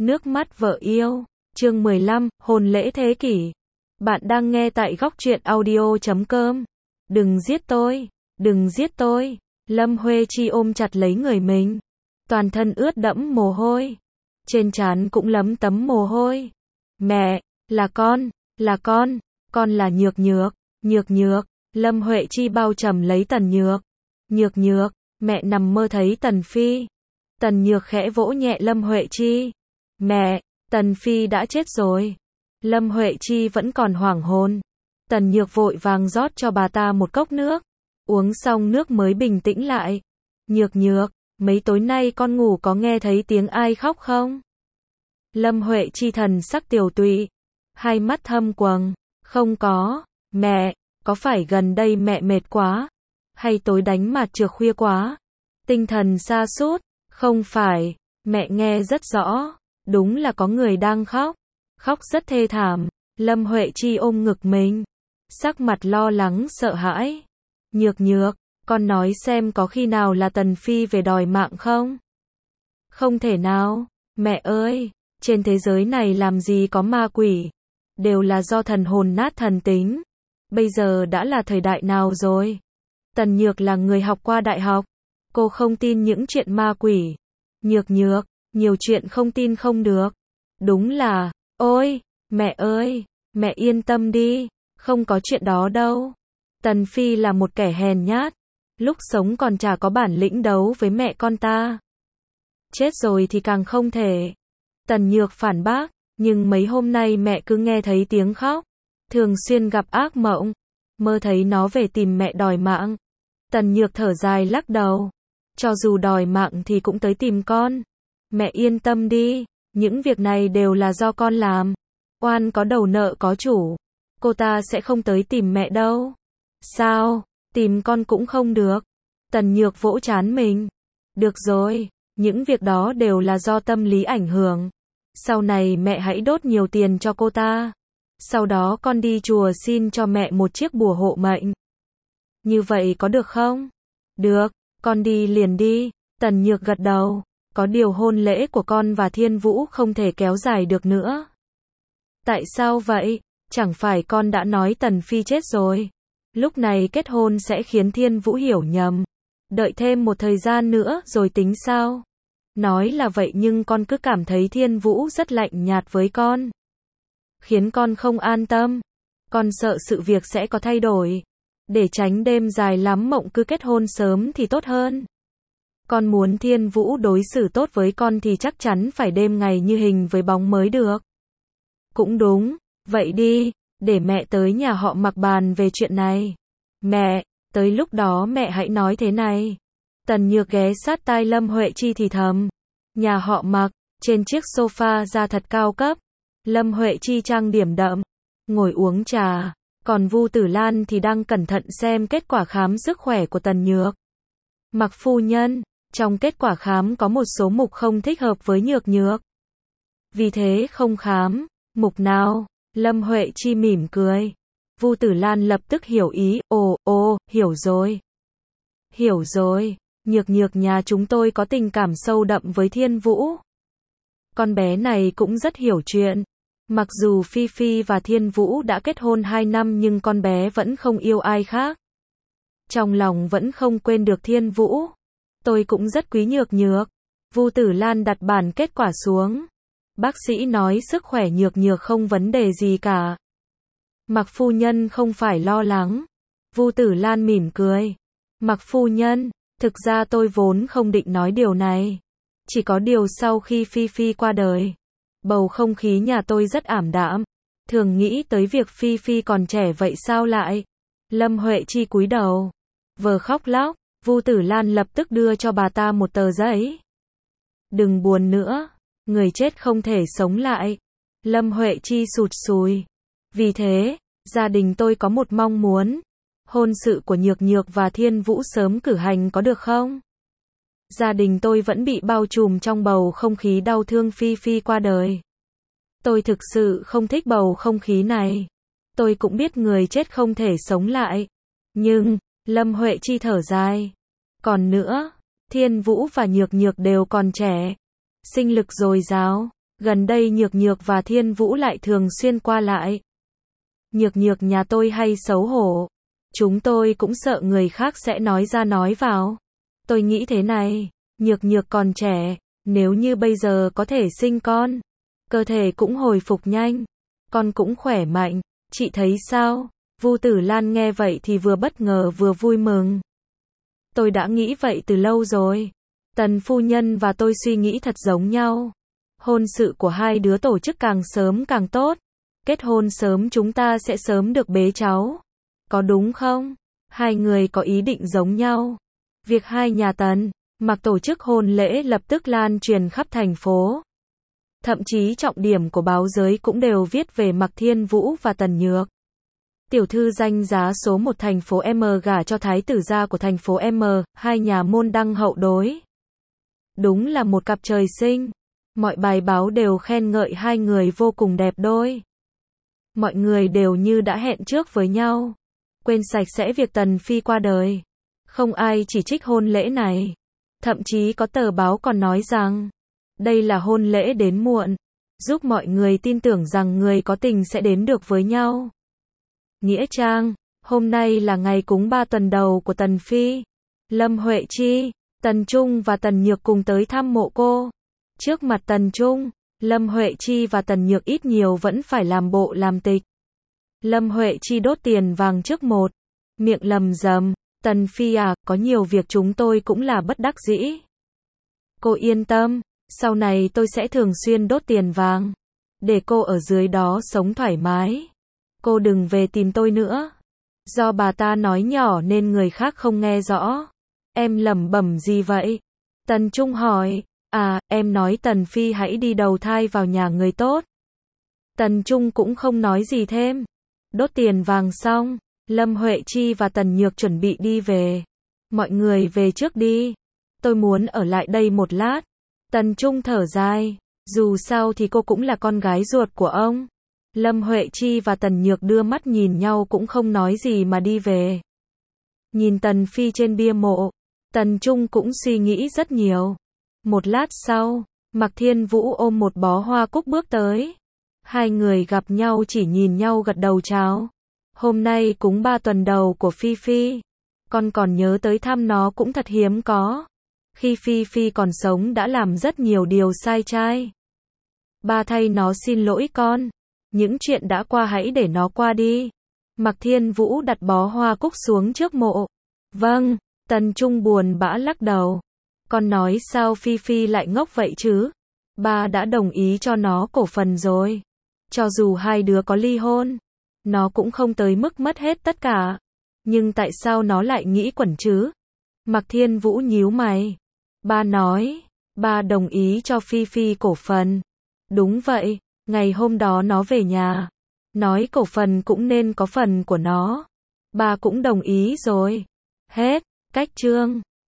Nước mắt vợ yêu. Chương 15, hôn lễ thế kỷ. Bạn đang nghe tại góc truyện audio.com. Đừng giết tôi, đừng giết tôi. Lâm Huệ Chi ôm chặt lấy người mình. Toàn thân ướt đẫm mồ hôi. Trên trán cũng lấm tấm mồ hôi. Mẹ, là con là Nhược Nhược, Nhược Nhược. Lâm Huệ Chi bao trùm lấy Tần Nhược. Nhược Nhược, mẹ nằm mơ thấy Tần Phi. Tần Nhược khẽ vỗ nhẹ Lâm Huệ Chi. Mẹ, Tần Phi đã chết rồi. Lâm Huệ Chi vẫn còn hoảng hồn. Tần Nhược vội vàng rót cho bà ta một cốc nước. Uống xong nước mới bình tĩnh lại. Nhược Nhược, mấy tối nay con ngủ có nghe thấy tiếng ai khóc không? Lâm Huệ Chi thần sắc tiều tụy. Hai mắt thâm quầng. Không có. Mẹ, có phải gần đây mẹ mệt quá? Hay tối đánh mặt trưa khuya quá? Tinh thần sa sút? Không phải. Mẹ nghe rất rõ. Đúng là có người đang khóc. Khóc rất thê thảm. Lâm Huệ Chi ôm ngực mình. Sắc mặt lo lắng sợ hãi. Nhược Nhược, con nói xem có khi nào là Tần Phi về đòi mạng không? Không thể nào. Mẹ ơi, trên thế giới này làm gì có ma quỷ. Đều là do thần hồn nát thần tính. Bây giờ đã là thời đại nào rồi? Tần Nhược là người học qua đại học. Cô không tin những chuyện ma quỷ. Nhược Nhược, nhiều chuyện không tin không được. Đúng là, ôi, mẹ ơi, mẹ yên tâm đi, không có chuyện đó đâu. Tần Phi là một kẻ hèn nhát, lúc sống còn chả có bản lĩnh đấu với mẹ con ta. Chết rồi thì càng không thể. Tần Nhược phản bác, nhưng mấy hôm nay mẹ cứ nghe thấy tiếng khóc, thường xuyên gặp ác mộng, mơ thấy nó về tìm mẹ đòi mạng. Tần Nhược thở dài lắc đầu, cho dù đòi mạng thì cũng tới tìm con. Mẹ yên tâm đi, những việc này đều là do con làm. Oan có đầu nợ có chủ. Cô ta sẽ không tới tìm mẹ đâu. Sao? Tìm con cũng không được. Tần Nhược vỗ trán mình. Được rồi, những việc đó đều là do tâm lý ảnh hưởng. Sau này mẹ hãy đốt nhiều tiền cho cô ta. Sau đó con đi chùa xin cho mẹ một chiếc bùa hộ mệnh. Như vậy có được không? Được, con đi liền đi. Tần Nhược gật đầu. Có điều hôn lễ của con và Thiên Vũ không thể kéo dài được nữa. Tại sao vậy? Chẳng phải con đã nói Tần Phi chết rồi. Lúc này kết hôn sẽ khiến Thiên Vũ hiểu nhầm. Đợi thêm một thời gian nữa rồi tính sao? Nói là vậy nhưng con cứ cảm thấy Thiên Vũ rất lạnh nhạt với con. Khiến con không an tâm. Con sợ sự việc sẽ có thay đổi. Để tránh đêm dài lắm mộng cứ kết hôn sớm thì tốt hơn. Con muốn Thiên Vũ đối xử tốt với con thì chắc chắn phải đêm ngày như hình với bóng mới được. Cũng đúng, vậy đi, để mẹ tới nhà họ Mặc bàn về chuyện này. Mẹ, tới lúc đó mẹ hãy nói thế này. Tần Nhược ghé sát tai Lâm Huệ Chi thì thầm. Nhà họ Mặc, trên chiếc sofa da thật cao cấp. Lâm Huệ Chi trang điểm đậm, ngồi uống trà. Còn Vu Tử Lan thì đang cẩn thận xem kết quả khám sức khỏe của Tần Nhược. Mặc phu nhân, trong kết quả khám có một số mục không thích hợp với Nhược Nhược. Vì thế không khám. Mục nào? Lâm Huệ Chi mỉm cười. Vu Tử Lan lập tức hiểu ý. Hiểu rồi. Hiểu rồi. Nhược Nhược nhà chúng tôi có tình cảm sâu đậm với Thiên Vũ. Con bé này cũng rất hiểu chuyện. Mặc dù Phi Phi và Thiên Vũ đã kết hôn 2 năm nhưng con bé vẫn không yêu ai khác. Trong lòng vẫn không quên được Thiên Vũ. Tôi cũng rất quý Nhược Nhược. Vu Tử Lan đặt bản kết quả xuống. Bác sĩ nói sức khỏe Nhược Nhược không vấn đề gì cả. Mặc phu nhân không phải lo lắng. Vu Tử Lan mỉm cười. Mặc phu nhân, thực ra tôi vốn không định nói điều này. Chỉ có điều sau khi Phi Phi qua đời, bầu không khí nhà tôi rất ảm đạm. Thường nghĩ tới việc Phi Phi còn trẻ vậy sao lại? Lâm Huệ Chi cúi đầu, vừa khóc lóc. Vu Tử Lan lập tức đưa cho bà ta một tờ giấy. Đừng buồn nữa, người chết không thể sống lại. Lâm Huệ Chi sụt sùi. Vì thế, gia đình tôi có một mong muốn. Hôn sự của Nhược Nhược và Thiên Vũ sớm cử hành có được không? Gia đình tôi vẫn bị bao trùm trong bầu không khí đau thương Phi Phi qua đời. Tôi thực sự không thích bầu không khí này. Tôi cũng biết người chết không thể sống lại. Nhưng, Lâm Huệ Chi thở dài. Còn nữa, Thiên Vũ và Nhược Nhược đều còn trẻ. Sinh lực dồi dào, Gần đây Nhược Nhược và Thiên Vũ lại thường xuyên qua lại. Nhược Nhược nhà tôi hay xấu hổ. Chúng tôi cũng sợ người khác sẽ nói ra nói vào. Tôi nghĩ thế này, Nhược Nhược còn trẻ, nếu như bây giờ có thể sinh con, cơ thể cũng hồi phục nhanh, con cũng khỏe mạnh, chị thấy sao? Vu Tử Lan nghe vậy thì vừa bất ngờ vừa vui mừng. Tôi đã nghĩ vậy từ lâu rồi. Tần phu nhân và tôi suy nghĩ thật giống nhau. Hôn sự của hai đứa tổ chức càng sớm càng tốt. Kết hôn sớm chúng ta sẽ sớm được bế cháu. Có đúng không? Hai người có ý định giống nhau. Việc hai nhà Tần, Mạc tổ chức hôn lễ lập tức lan truyền khắp thành phố. Thậm chí trọng điểm của báo giới cũng đều viết về Mạc Thiên Vũ và Tần Nhược. Tiểu thư danh giá số 1 thành phố M gả cho thái tử gia của thành phố M, hai nhà môn đăng hậu đối. Đúng là một cặp trời sinh. Mọi bài báo đều khen ngợi hai người vô cùng đẹp đôi. Mọi người đều như đã hẹn trước với nhau. Quên sạch sẽ việc Tần Phi qua đời. Không ai chỉ trích hôn lễ này. Thậm chí có tờ báo còn nói rằng, đây là hôn lễ đến muộn, giúp mọi người tin tưởng rằng người có tình sẽ đến được với nhau. Nghĩa trang, hôm nay là ngày cúng 3 tuần đầu của Tần Phi. Lâm Huệ Chi, Tần Trung và Tần Nhược cùng tới thăm mộ cô. Trước mặt Tần Trung, Lâm Huệ Chi và Tần Nhược ít nhiều vẫn phải làm bộ làm tịch. Lâm Huệ Chi đốt tiền vàng trước một, miệng lầm rầm, Tần Phi à, có nhiều việc chúng tôi cũng là bất đắc dĩ. Cô yên tâm, sau này tôi sẽ thường xuyên đốt tiền vàng, để cô ở dưới đó sống thoải mái. Cô đừng về tìm tôi nữa. Do bà ta nói nhỏ nên người khác không nghe rõ. Em lẩm bẩm gì vậy? Tần Trung hỏi. À, em nói Tần Phi hãy đi đầu thai vào nhà người tốt. Tần Trung cũng không nói gì thêm. Đốt tiền vàng xong, Lâm Huệ Chi và Tần Nhược chuẩn bị đi về. Mọi người về trước đi. Tôi muốn ở lại đây một lát. Tần Trung thở dài. Dù sao thì cô cũng là con gái ruột của ông. Lâm Huệ Chi và Tần Nhược đưa mắt nhìn nhau cũng không nói gì mà đi về. Nhìn Tần Phi trên bia mộ, Tần Trung cũng suy nghĩ rất nhiều. Một lát sau, Mạc Thiên Vũ ôm một bó hoa cúc bước tới. Hai người gặp nhau chỉ nhìn nhau gật đầu chào. Hôm nay cúng 3 tuần đầu của Phi Phi. Con còn nhớ tới thăm nó cũng thật hiếm có. Khi Phi Phi còn sống đã làm rất nhiều điều sai trai. Ba thay nó xin lỗi con. Những chuyện đã qua hãy để nó qua đi. Mạc Thiên Vũ đặt bó hoa cúc xuống trước mộ. Vâng, Tần Trung buồn bã lắc đầu. Con nói sao Phi Phi lại ngốc vậy chứ? Ba đã đồng ý cho nó cổ phần rồi. Cho dù hai đứa có ly hôn, nó cũng không tới mức mất hết tất cả. Nhưng tại sao nó lại nghĩ quẩn chứ? Mạc Thiên Vũ nhíu mày. Ba nói, ba đồng ý cho Phi Phi cổ phần. Đúng vậy, ngày hôm đó nó về nhà. Nói cổ phần cũng nên có phần của nó. Ba cũng đồng ý rồi. Hết, cách chương.